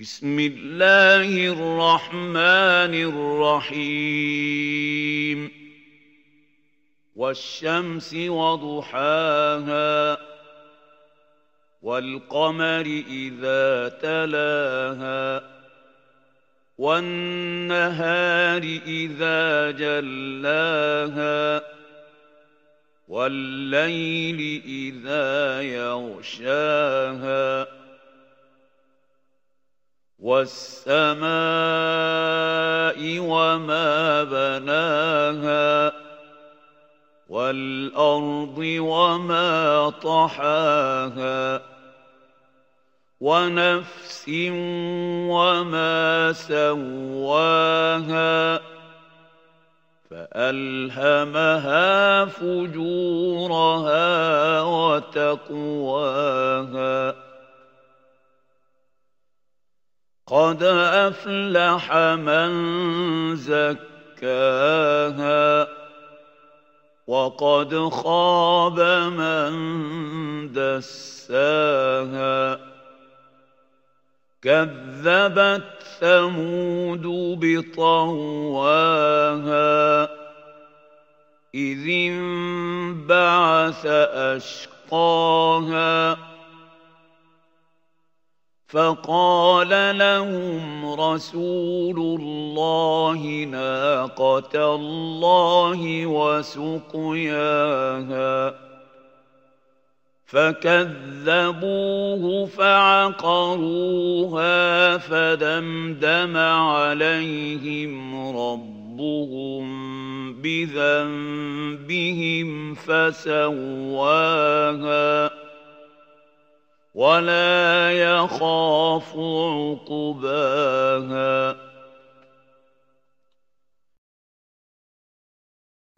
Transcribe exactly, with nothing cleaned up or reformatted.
بسم الله الرحمن الرحيم والشمس وضحاها والقمر إذا تلاها والنهار إذا جلاها والليل إذا يغشاها والسماء وما بناها والأرض وما طحاها ونفس وما سواها فألهمها فجورها وتقواها قد أفلح من زكاها وقد خاب من دساها كذبت ثمود بطغواها إذ انبعث أشقاها فقال لهم رسول الله ناقة الله وسقياها فكذبوه فعقروها فدمدم عليهم ربهم بذنبهم فسواها ولا يخاف عقباها